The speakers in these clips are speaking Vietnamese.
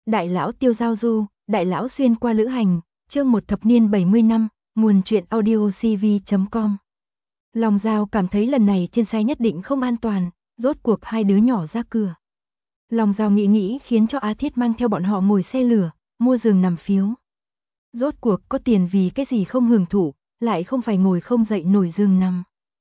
Đại lão Tiêu giao du, đại lão xuyên qua lữ hành, chương một thập niên 70 năm, nguồn truyện audio cv.com. Long Giao cảm thấy lần này trên xe nhất định không an toàn, rốt cuộc hai đứa nhỏ ra cửa. Long Giao nghĩ khiến cho Á Thiết mang theo bọn họ ngồi xe lửa, mua giường nằm phiếu. Rốt cuộc có tiền vì cái gì không hưởng thụ, lại không phải ngồi không dậy nổi giường nằm.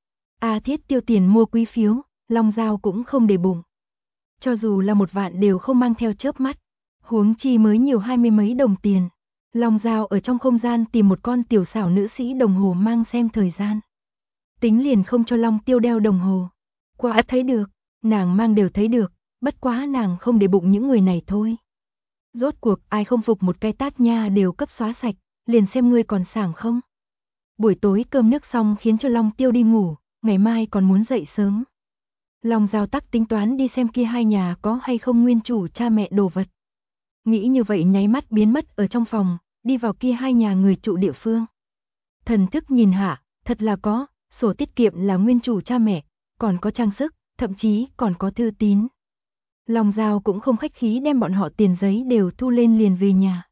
Á Thiết tiêu tiền mua quý phiếu, Long Giao cũng không để bụng. Cho dù là 1 vạn đều không mang theo chớp mắt, huống chi mới nhiều 20 mấy đồng tiền. Long Giao ở trong không gian tìm một con tiểu xảo nữ sĩ đồng hồ mang xem thời gian. Tính liền không cho Long Tiêu đeo đồng hồ. Quả thấy được, nàng mang đều thấy được, bất quá nàng không để bụng những người này thôi. Rốt cuộc ai không phục một cái tát nha đều cấp xóa sạch, liền xem ngươi còn sảng không. Buổi tối cơm nước xong khiến cho Long Tiêu đi ngủ, ngày mai còn muốn dậy sớm. Long Giao tắc tính toán đi xem kia hai nhà có hay không nguyên chủ cha mẹ đồ vật. Nghĩ như vậy nháy mắt biến mất ở trong phòng, đi vào kia hai nhà người trụ địa phương. Thần thức nhìn hạ, thật là có, sổ tiết kiệm là nguyên chủ cha mẹ, còn có trang sức, thậm chí còn có thư tín. Long Giao cũng không khách khí đem bọn họ tiền giấy đều thu lên liền về nhà.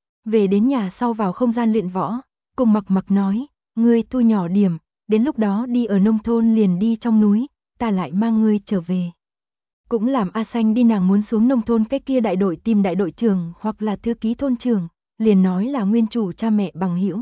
Về đến nhà sau vào không gian luyện võ, cùng Mặc nói, ngươi thu nhỏ điểm, đến lúc đó đi ở nông thôn liền đi trong núi, ta lại mang ngươi trở về. Cũng làm A Xanh đi, nàng muốn xuống nông thôn cái kia đại đội tìm đại đội trưởng hoặc là thư ký thôn trưởng, liền nói là nguyên chủ cha mẹ bằng hữu.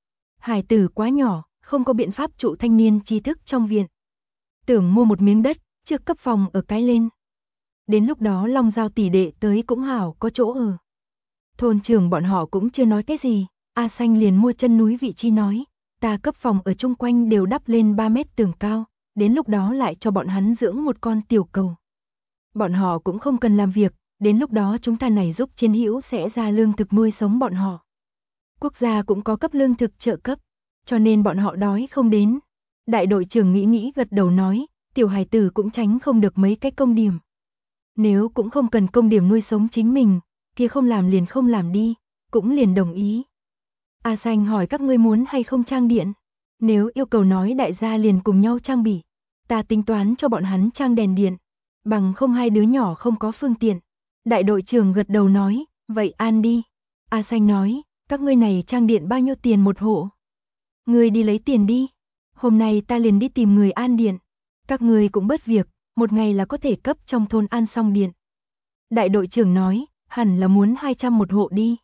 Hải tử quá nhỏ, không có biện pháp trụ thanh niên tri thức trong viện. Tưởng mua một miếng đất, trước cấp phòng ở cái lên. Đến lúc đó Long Giao tỷ đệ tới cũng hảo có chỗ ở. Thôn trưởng bọn họ cũng chưa nói cái gì, A Xanh liền mua chân núi vị chi nói, ta cấp phòng ở chung quanh đều đắp lên 3 mét tường cao, đến lúc đó lại cho bọn hắn dưỡng một con tiểu cầu. Bọn họ cũng không cần làm việc, đến lúc đó chúng ta này giúp chiến hữu sẽ ra lương thực nuôi sống bọn họ. Quốc gia cũng có cấp lương thực trợ cấp, cho nên bọn họ đói không đến. Đại đội trưởng nghĩ gật đầu nói, tiểu hài tử cũng tránh không được mấy cái công điểm. Nếu cũng không cần công điểm nuôi sống chính mình, kia không làm liền không làm đi, cũng liền đồng ý. A Xanh hỏi các ngươi muốn hay không trang điện, nếu yêu cầu nói đại gia liền cùng nhau trang bị, ta tính toán cho bọn hắn trang đèn điện, bằng không hai đứa nhỏ không có phương tiện. Đại đội trưởng gật đầu nói, vậy an đi. A Xanh nói, các ngươi này trang điện bao nhiêu tiền một hộ? Ngươi đi lấy tiền đi, hôm nay ta liền đi tìm người an điện, các ngươi cũng bớt việc, một ngày là có thể cấp trong thôn an xong điện. Đại đội trưởng nói, hẳn là muốn 200 một hộ đi.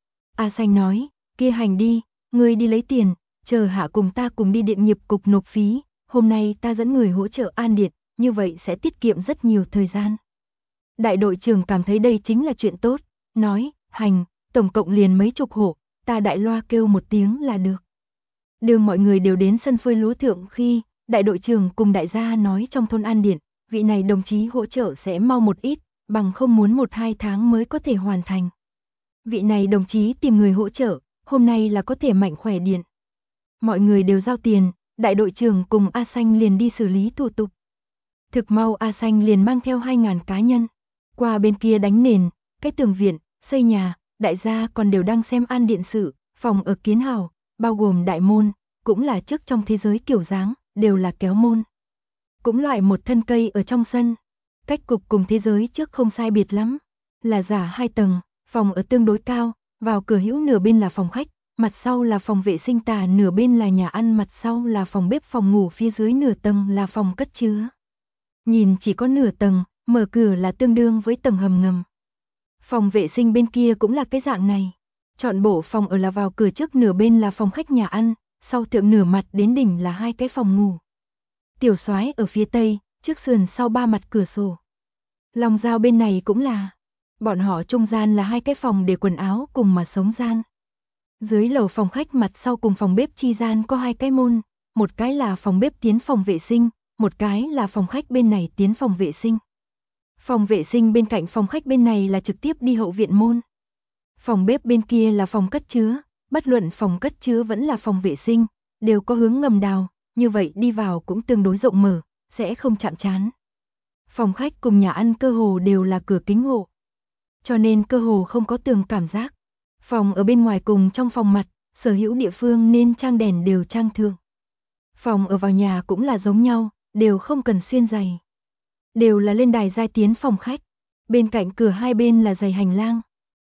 A Xanh nói, kia hành đi, ngươi đi lấy tiền, chờ hạ cùng ta cùng đi điện nghiệp cục nộp phí, hôm nay ta dẫn người hỗ trợ an điện, như vậy sẽ tiết kiệm rất nhiều thời gian. Đại đội trưởng cảm thấy đây chính là chuyện tốt, nói, hành, tổng cộng liền mấy chục hộ, ta đại loa kêu một tiếng là được. Đường mọi người đều đến sân phơi lúa thượng khi, đại đội trưởng cùng đại gia nói trong thôn an điện, vị này đồng chí hỗ trợ sẽ mau một ít, bằng không muốn 1-2 tháng mới có thể hoàn thành. Vị này đồng chí tìm người hỗ trợ, hôm nay là có thể mạnh khỏe điện. Mọi người đều giao tiền, đại đội trưởng cùng A Xanh liền đi xử lý thủ tục. Thực mau A Xanh liền mang theo 2.000 cá nhân, qua bên kia đánh nền, cái tường viện, xây nhà, đại gia còn đều đang xem an điện sự, phòng ở kiến hào, bao gồm đại môn, cũng là trước trong thế giới kiểu dáng, đều là kéo môn. Cũng loại một thân cây ở trong sân, cách cục cùng thế giới trước không sai biệt lắm, là giả 2 tầng, phòng ở tương đối cao, vào cửa hữu nửa bên là phòng khách, mặt sau là phòng vệ sinh tả, nửa bên là nhà ăn, mặt sau là phòng bếp, phòng ngủ, phía dưới nửa tầng là phòng cất chứa. Nhìn chỉ có nửa tầng, mở cửa là tương đương với tầng hầm ngầm. Phòng vệ sinh bên kia cũng là cái dạng này. Chọn bộ phòng ở là vào cửa trước nửa bên là phòng khách nhà ăn, sau thượng nửa mặt đến đỉnh là 2 cái phòng ngủ. Tiểu soái ở phía tây, trước sườn sau 3 mặt cửa sổ. Long Giao bên này cũng là. Bọn họ trung gian là 2 cái phòng để quần áo cùng mà sống gian. Dưới lầu phòng khách mặt sau cùng phòng bếp chi gian có 2 cái môn, một cái là phòng bếp tiến phòng vệ sinh, một cái là phòng khách bên này tiến phòng vệ sinh. Phòng vệ sinh bên cạnh phòng khách bên này là trực tiếp đi hậu viện môn. Phòng bếp bên kia là phòng cất chứa, bất luận phòng cất chứa vẫn là phòng vệ sinh, đều có hướng ngầm đào, như vậy đi vào cũng tương đối rộng mở, sẽ không chạm trán. Phòng khách cùng nhà ăn cơ hồ đều là cửa kính hộ, cho nên cơ hồ không có tường cảm giác. Phòng ở bên ngoài cùng trong phòng mặt, sở hữu địa phương nên trang đèn đều trang thượng. Phòng ở vào nhà cũng là giống nhau, đều không cần xuyên giày. Đều là lên đài giai tiến phòng khách. Bên cạnh cửa hai bên là giày hành lang.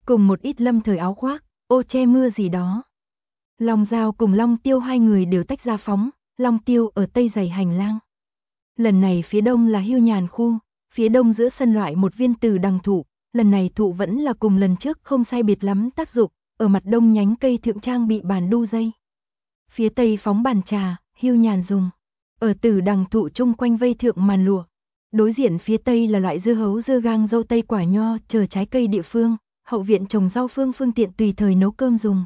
cùng một ít lâm thời áo khoác, ô che mưa gì đó. Long Dao cùng Long Tiêu hai người đều tách ra phóng, Long Tiêu ở tây dãy hành lang. Lần này phía đông là Hưu Nhàn khu, phía đông giữa sân loại một viên từ đằng thụ, lần này thụ vẫn là cùng lần trước không sai biệt lắm tác dụng, ở mặt đông nhánh cây thượng trang bị bàn đu dây. Phía tây phóng bàn trà, Hưu Nhàn dùng. Ở từ đằng thụ chung quanh vây thượng màn lụa. Đối diện phía tây là loại dưa hấu, dưa gang, dâu tây, quả nho, chờ trái cây địa phương, hậu viện trồng rau phương tiện tùy thời nấu cơm dùng.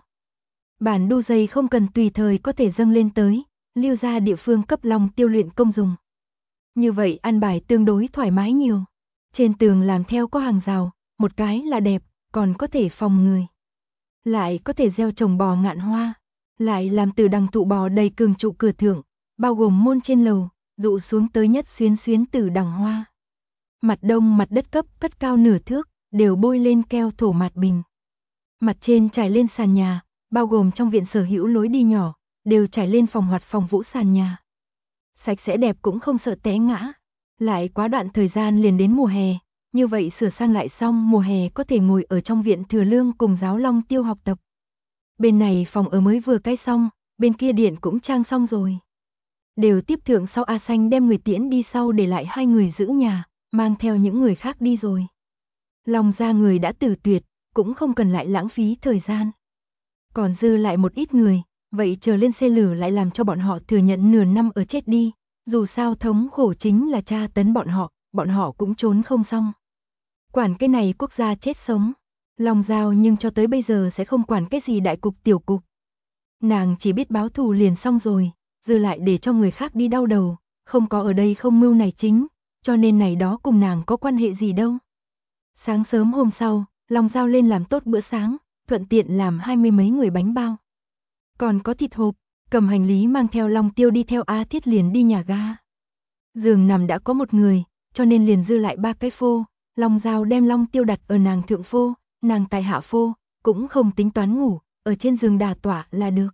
Bàn đu dây không cần tùy thời có thể dâng lên tới, lưu ra địa phương cấp Long Tiêu luyện công dùng. Như vậy ăn bài tương đối thoải mái nhiều. Trên tường làm theo có hàng rào, một cái là đẹp, còn có thể phòng người. Lại có thể gieo trồng bò ngạn hoa, lại làm từ đằng thụ bò đầy cường trụ cửa thượng, bao gồm môn trên lầu, dụ xuống tới nhất xuyến từ đằng hoa. Mặt đông mặt đất cấp cất cao nửa thước, đều bôi lên keo thổ mạt bình. Mặt trên trải lên sàn nhà, bao gồm trong viện sở hữu lối đi nhỏ, đều trải lên phòng hoạt phòng vũ sàn nhà. Sạch sẽ đẹp cũng không sợ té ngã. Lại quá đoạn thời gian liền đến mùa hè, như vậy sửa sang lại xong mùa hè có thể ngồi ở trong viện Thừa Lương cùng giáo Long Tiêu học tập. Bên này phòng ở mới vừa cái xong, bên kia điện cũng trang xong rồi. Đều tiếp thượng sau A Xanh đem người tiễn đi sau để lại hai người giữ nhà, mang theo những người khác đi rồi. Long gia người đã tử tuyệt, cũng không cần lại lãng phí thời gian. Còn dư lại một ít người, vậy chờ lên xe lửa lại làm cho bọn họ thừa nhận nửa năm ở chết đi. Dù sao thống khổ chính là tra tấn bọn họ cũng trốn không xong. Quản cái này quốc gia chết sống. Long Dao nhưng cho tới bây giờ sẽ không quản cái gì đại cục tiểu cục. Nàng chỉ biết báo thù liền xong rồi, dư lại để cho người khác đi đau đầu, không có ở đây không mưu này chính, cho nên này đó cùng nàng có quan hệ gì đâu. Sáng sớm hôm sau, Long Dao lên làm tốt bữa sáng, thuận tiện làm 20 mấy người bánh bao. Còn có thịt hộp, cầm hành lý mang theo Long Tiêu đi theo A Thiết liền đi nhà ga. Giường nằm đã có một người, cho nên liền dư lại 3 cái phô, Long Dao đem Long Tiêu đặt ở nàng thượng phô, nàng tại hạ phô, cũng không tính toán ngủ, ở trên giường đà tỏa là được.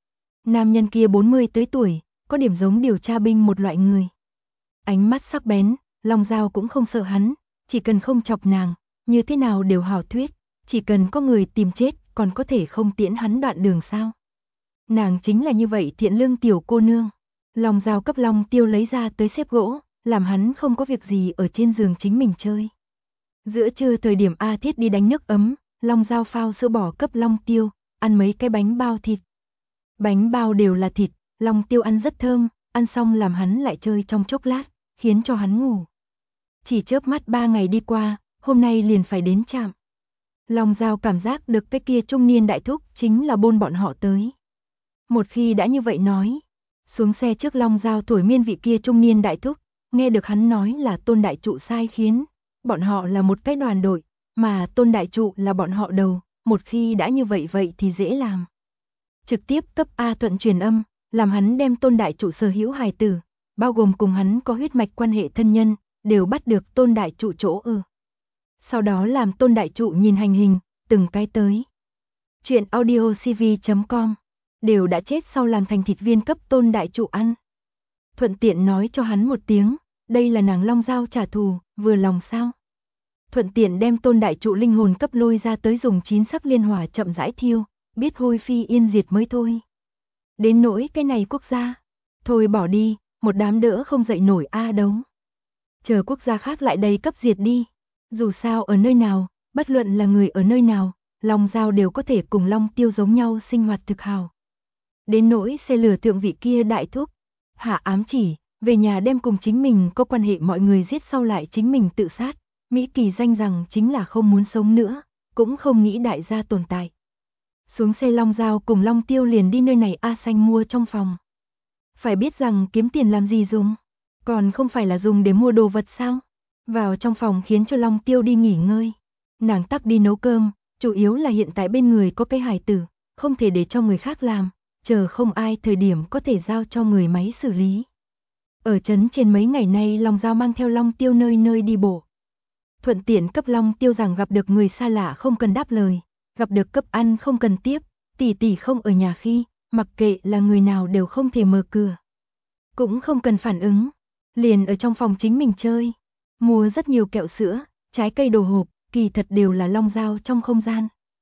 Nam nhân kia 40 tới tuổi, có điểm giống điều tra binh một loại người. Ánh mắt sắc bén, Long Dao cũng không sợ hắn, chỉ cần không chọc nàng, như thế nào đều hảo thuyết, chỉ cần có người tìm chết còn có thể không tiễn hắn đoạn đường sao. Nàng chính là như vậy thiện lương tiểu cô nương. Long Dao cấp Long Tiêu lấy ra tới xếp gỗ, làm hắn không có việc gì ở trên giường chính mình chơi. Giữa trưa thời điểm A Thiết đi đánh nước ấm, Long Dao phao sữa bò cấp Long Tiêu, ăn mấy cái bánh bao thịt. Bánh bao đều là thịt, Long Tiêu ăn rất thơm, ăn xong làm hắn lại chơi trong chốc lát, khiến cho hắn ngủ. Chỉ chớp mắt 3 ngày đi qua, hôm nay liền phải đến trạm. Long Dao cảm giác được cái kia trung niên đại thúc chính là bôn bọn họ tới. Một khi đã như vậy nói, xuống xe trước Long Dao thổi miên vị kia trung niên đại thúc, nghe được hắn nói là Tôn đại trụ sai khiến, bọn họ là một cái đoàn đội, mà Tôn đại trụ là bọn họ đầu, một khi đã như vậy thì dễ làm. Trực tiếp cấp A Thuận truyền âm, làm hắn đem Tôn đại trụ sở hữu hài tử, bao gồm cùng hắn có huyết mạch quan hệ thân nhân, đều bắt được Tôn đại trụ chỗ ở. Sau đó làm Tôn đại trụ nhìn hành hình, từng cái tới. Chuyện audiocv.com đều đã chết sau làm thành thịt viên cấp Tôn đại trụ ăn. Thuận tiện nói cho hắn một tiếng, đây là nàng Long Dao trả thù, vừa lòng sao. Thuận tiện đem Tôn đại trụ linh hồn cấp lôi ra tới dùng 9 sắc liên hỏa chậm rãi thiêu, biết hôi phi yên diệt mới thôi. Đến nỗi cái này quốc gia, thôi bỏ đi, một đám đỡ không dậy nổi a đấu. Chờ quốc gia khác lại đây cấp diệt đi, dù sao ở nơi nào, bất luận là người ở nơi nào, Long Dao đều có thể cùng Long Tiêu giống nhau sinh hoạt thực hào. Đến nỗi xe lửa thượng vị kia đại thúc, hạ ám chỉ, về nhà đem cùng chính mình có quan hệ mọi người giết sau lại chính mình tự sát, Mỹ kỳ danh rằng chính là không muốn sống nữa, cũng không nghĩ đại gia tồn tại. Xuống xe Long Dao cùng Long Tiêu liền đi nơi này A Xanh mua trong phòng. Phải biết rằng kiếm tiền làm gì dùng, còn không phải là dùng để mua đồ vật sao. Vào trong phòng khiến cho Long Tiêu đi nghỉ ngơi, nàng tắc đi nấu cơm, chủ yếu là hiện tại bên người có cái hài tử, không thể để cho người khác làm, chờ không ai thời điểm có thể giao cho người máy xử lý. Ở trấn trên mấy ngày nay Long Dao mang theo Long Tiêu nơi nơi đi bộ. Thuận tiện cấp Long Tiêu rằng gặp được người xa lạ không cần đáp lời, gặp được cấp ăn không cần tiếp, tỷ tỷ không ở nhà khi, mặc kệ là người nào đều không thể mở cửa. Cũng không cần phản ứng, liền ở trong phòng chính mình chơi. Mua rất nhiều kẹo sữa, trái cây đồ hộp, kỳ thật đều là Long Dao trong không gian,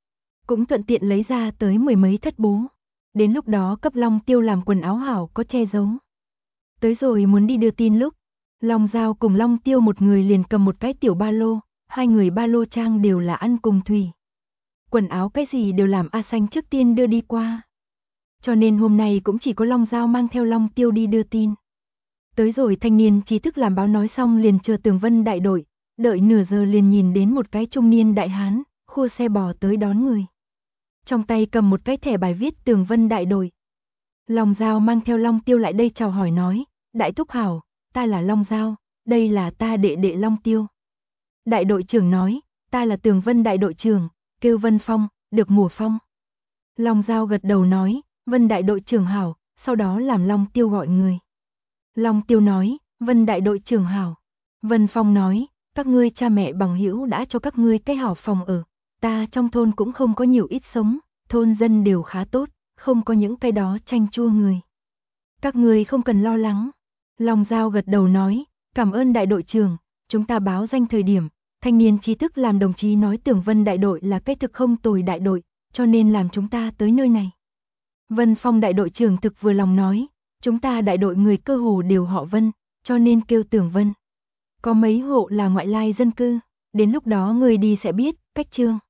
cũng thuận tiện lấy ra tới 10 mấy thất bố. Đến lúc đó cấp Long Tiêu làm quần áo hảo có che giấu. Tới rồi muốn đi đưa tin lúc, Long Giao cùng Long Tiêu một người liền cầm một cái tiểu ba lô, hai người ba lô trang đều là ăn cùng thủy. Quần áo cái gì đều làm A Xanh trước tiên đưa đi qua. Cho nên hôm nay cũng chỉ có Long Giao mang theo Long Tiêu đi đưa tin. Tới rồi thanh niên trí thức làm báo nói xong liền chờ Tường Vân đại đội, đợi nửa giờ liền nhìn đến một cái trung niên đại hán, khua xe bò tới đón người. Trong tay cầm một cái thẻ bài viết Tường Vân đại đội. Long Giao mang theo Long Tiêu lại đây chào hỏi nói, đại thúc hảo, ta là Long Giao, đây là ta đệ đệ Long Tiêu. Đại đội trưởng nói, ta là Tường Vân đại đội trưởng, kêu Vân Phong, được mùa phong. Long Giao gật đầu nói, Vân đại đội trưởng hảo, sau đó làm Long Tiêu gọi người. Long Tiêu nói, Vân đại đội trưởng hảo. Vân Phong nói, các ngươi cha mẹ bằng hữu đã cho các ngươi cái hảo phòng ở. Ta trong thôn cũng không có nhiều ít sống, thôn dân đều khá tốt, không có những cái đó chanh chua người. Các ngươi không cần lo lắng. Long Giao gật đầu nói, cảm ơn đại đội trưởng, chúng ta báo danh thời điểm, thanh niên trí thức làm đồng chí nói Tường Vân đại đội là cái thực không tồi đại đội, cho nên làm chúng ta tới nơi này. Vân Phong đại đội trưởng thực vừa lòng nói, chúng ta đại đội người cơ hồ đều họ Vân, cho nên kêu Tường Vân. Có mấy hộ là ngoại lai dân cư, đến lúc đó người đi sẽ biết, cách chương.